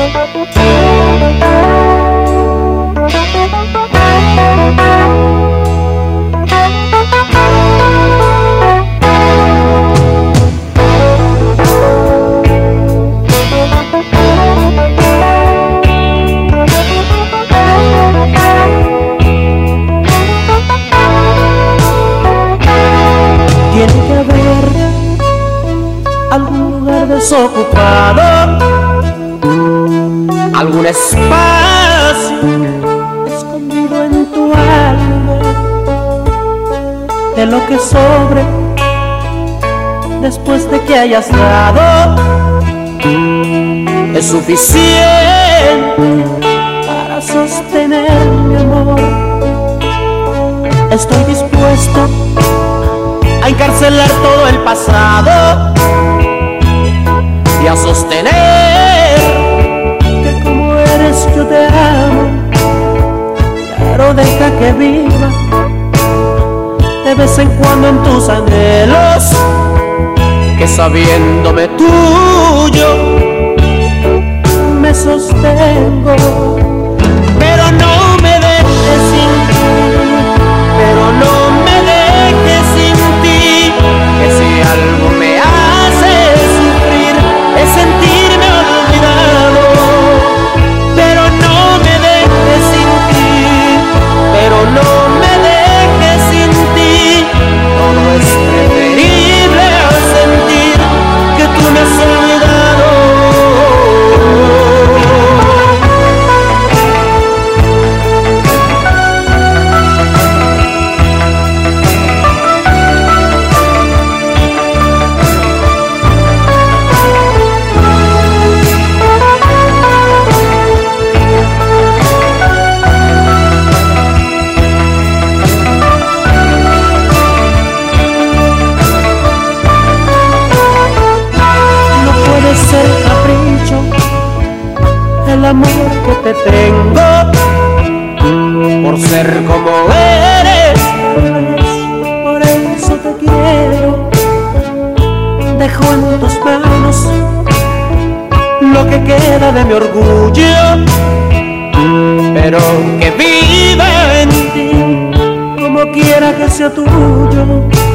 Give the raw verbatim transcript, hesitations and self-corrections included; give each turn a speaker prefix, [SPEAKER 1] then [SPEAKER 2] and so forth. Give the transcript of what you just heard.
[SPEAKER 1] Tiene que haber algún lugar desocupado, algún espacio escondido en tu alma, de lo que sobre después de que hayas dado es suficiente para sostener mi amor. Estoy dispuesto a encarcelar todo el pasado y a sostener que como eres yo te amo, pero deja que viva de vez en cuando en tus anhelos, que sabiéndome tuyo me sostengo. Pero no me dejes sin ti, pero no me dejes sin ti, que si algo me hace sufrir es sentirme olvidado. Pero no me dejes sin ti, pero no me dejes sin ti, todo es preferible a sentir que tú me has olvidado. El capricho, el amor que te tengo, por ser como eres, por eso te quiero. Dejo en tus manos lo que queda de mi orgullo, pero que viva en ti como quiera que sea tuyo.